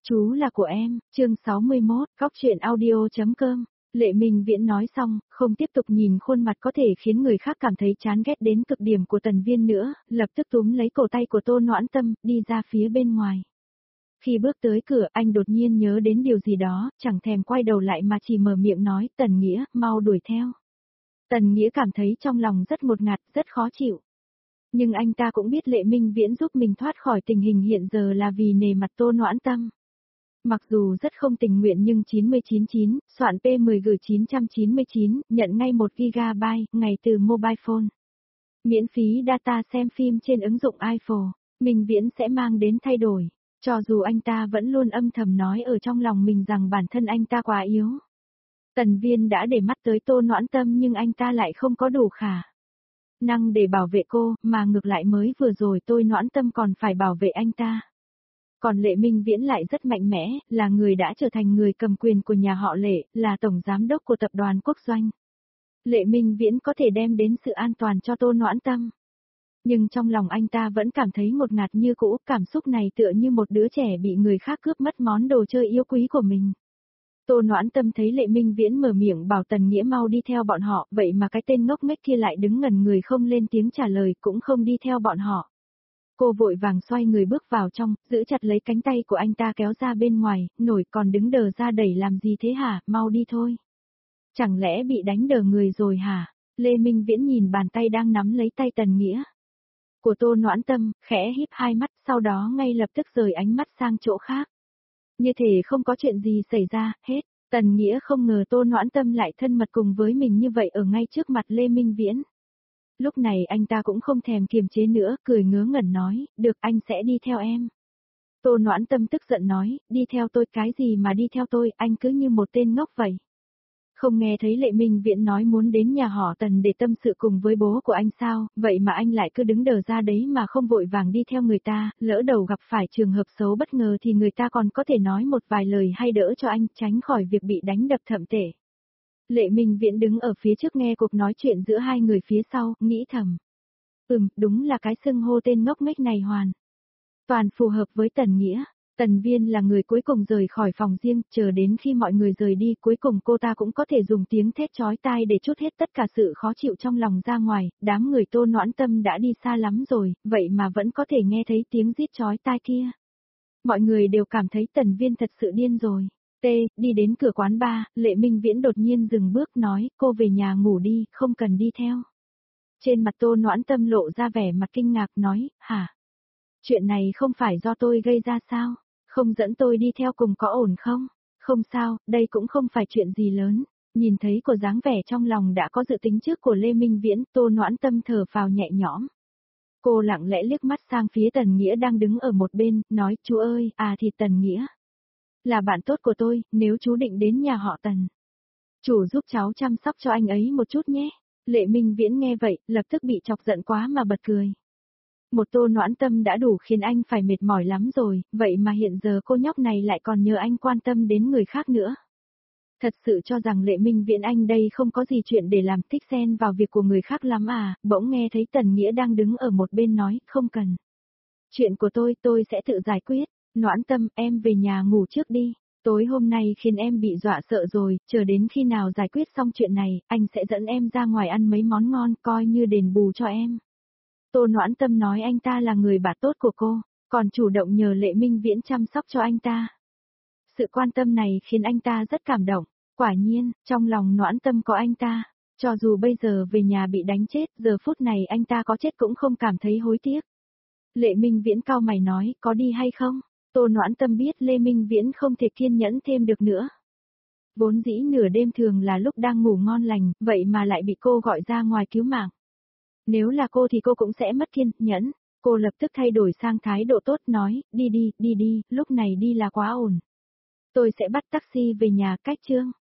Chú là của em, chương 61, góc truyện audio.com. Lệ Minh Viễn nói xong, không tiếp tục nhìn khuôn mặt có thể khiến người khác cảm thấy chán ghét đến cực điểm của Tần Viên nữa, lập tức túm lấy cổ tay của Tô Noãn Tâm, đi ra phía bên ngoài. Khi bước tới cửa, anh đột nhiên nhớ đến điều gì đó, chẳng thèm quay đầu lại mà chỉ mở miệng nói, Tần Nghĩa, mau đuổi theo. Tần Nghĩa cảm thấy trong lòng rất ngột ngạt, rất khó chịu. Nhưng anh ta cũng biết Lệ Minh Viễn giúp mình thoát khỏi tình hình hiện giờ là vì nề mặt Tô Noãn Tâm. Mặc dù rất không tình nguyện nhưng 999, soạn P10 gửi 999, nhận ngay 1GB, ngày từ mobile phone. Miễn phí data xem phim trên ứng dụng iPhone, Minh Viễn sẽ mang đến thay đổi. Cho dù anh ta vẫn luôn âm thầm nói ở trong lòng mình rằng bản thân anh ta quá yếu. Tần Viên đã để mắt tới Tô Noãn Tâm nhưng anh ta lại không có đủ khả năng để bảo vệ cô, mà ngược lại mới vừa rồi Tô Noãn Tâm còn phải bảo vệ anh ta. Còn Lệ Minh Viễn lại rất mạnh mẽ, là người đã trở thành người cầm quyền của nhà họ Lệ, là tổng giám đốc của tập đoàn Quốc Doanh. Lệ Minh Viễn có thể đem đến sự an toàn cho Tô Noãn Tâm. Nhưng trong lòng anh ta vẫn cảm thấy ngột ngạt như cũ, cảm xúc này tựa như một đứa trẻ bị người khác cướp mất món đồ chơi yêu quý của mình. Tô Noãn Tâm thấy Lệ Minh Viễn mở miệng bảo Tần Nghĩa mau đi theo bọn họ, vậy mà cái tên ngốc nghếch kia lại đứng ngẩn người không lên tiếng trả lời, cũng không đi theo bọn họ. Cô vội vàng xoay người bước vào trong, giữ chặt lấy cánh tay của anh ta kéo ra bên ngoài, nổi còn đứng đờ ra đẩy làm gì thế hả, mau đi thôi. Chẳng lẽ bị đánh đờ người rồi hả? Lê Minh Viễn nhìn bàn tay đang nắm lấy tay Tần Nghĩa của Tô Noãn Tâm, khẽ híp hai mắt, sau đó ngay lập tức rời ánh mắt sang chỗ khác. Như thể không có chuyện gì xảy ra, hết. Tần Nghĩa không ngờ Tô Noãn Tâm lại thân mật cùng với mình như vậy ở ngay trước mặt Lê Minh Viễn. Lúc này anh ta cũng không thèm kiềm chế nữa, cười ngớ ngẩn nói, được anh sẽ đi theo em. Tô Noãn Tâm tức giận nói, đi theo tôi cái gì mà đi theo tôi, anh cứ như một tên ngốc vậy. Không nghe thấy Lệ Minh Viễn nói muốn đến nhà họ Tần để tâm sự cùng với bố của anh sao, vậy mà anh lại cứ đứng đờ ra đấy mà không vội vàng đi theo người ta, lỡ đầu gặp phải trường hợp xấu bất ngờ thì người ta còn có thể nói một vài lời hay đỡ cho anh, tránh khỏi việc bị đánh đập thậm tệ. Lệ Minh Viễn đứng ở phía trước nghe cuộc nói chuyện giữa hai người phía sau, nghĩ thầm. Đúng là cái xưng hô tên ngốc nghếch này toàn phù hợp với Tần Nghĩa. Tần Viên là người cuối cùng rời khỏi phòng riêng, chờ đến khi mọi người rời đi, cuối cùng cô ta cũng có thể dùng tiếng thét chói tai để trút hết tất cả sự khó chịu trong lòng ra ngoài, đám người Tô Noãn Tâm đã đi xa lắm rồi, vậy mà vẫn có thể nghe thấy tiếng rít chói tai kia. Mọi người đều cảm thấy Tần Viên thật sự điên rồi. Đi đến cửa quán bar, Lệ Minh Viễn đột nhiên dừng bước nói, cô về nhà ngủ đi, không cần đi theo. Trên mặt Tô Noãn Tâm lộ ra vẻ mặt kinh ngạc nói, hả? Chuyện này không phải do tôi gây ra sao? Không dẫn tôi đi theo cùng có ổn không? Không sao, đây cũng không phải chuyện gì lớn. Nhìn thấy của dáng vẻ trong lòng đã có dự tính trước của Lê Minh Viễn, Tô Noãn Tâm thở phào nhẹ nhõm. Cô lặng lẽ liếc mắt sang phía Tần Nghĩa đang đứng ở một bên, nói, chú ơi, thì Tần Nghĩa là bạn tốt của tôi, nếu chú định đến nhà họ Tần, chủ giúp cháu chăm sóc cho anh ấy một chút nhé. Lệ Minh Viễn nghe vậy, lập tức bị chọc giận quá mà bật cười. Một Tô Noãn Tâm đã đủ khiến anh phải mệt mỏi lắm rồi, vậy mà hiện giờ cô nhóc này lại còn nhờ anh quan tâm đến người khác nữa. Thật sự cho rằng Lệ Minh Viễn anh đây không có gì chuyện để làm, thích xen vào việc của người khác lắm à, bỗng nghe thấy Tần Nghĩa đang đứng ở một bên nói, không cần. Chuyện của tôi sẽ tự giải quyết. Noãn Tâm, em về nhà ngủ trước đi. Tối hôm nay khiến em bị dọa sợ rồi, chờ đến khi nào giải quyết xong chuyện này, anh sẽ dẫn em ra ngoài ăn mấy món ngon, coi như đền bù cho em. Tô Noãn Tâm nói anh ta là người bạn tốt của cô, còn chủ động nhờ Lệ Minh Viễn chăm sóc cho anh ta. Sự quan tâm này khiến anh ta rất cảm động. Quả nhiên, trong lòng Noãn Tâm có anh ta. Cho dù bây giờ về nhà bị đánh chết, giờ phút này anh ta có chết cũng không cảm thấy hối tiếc. Lệ Minh Viễn cau mày nói, có đi hay không? Tô Noãn Tâm biết Lê Minh Viễn không thể kiên nhẫn thêm được nữa. Vốn dĩ nửa đêm thường là lúc đang ngủ ngon lành, vậy mà lại bị cô gọi ra ngoài cứu mạng. Nếu là cô thì cô cũng sẽ mất kiên nhẫn. Cô lập tức thay đổi sang thái độ tốt nói, đi, lúc này đi là quá ổn. Tôi sẽ bắt taxi về nhà, cách chương.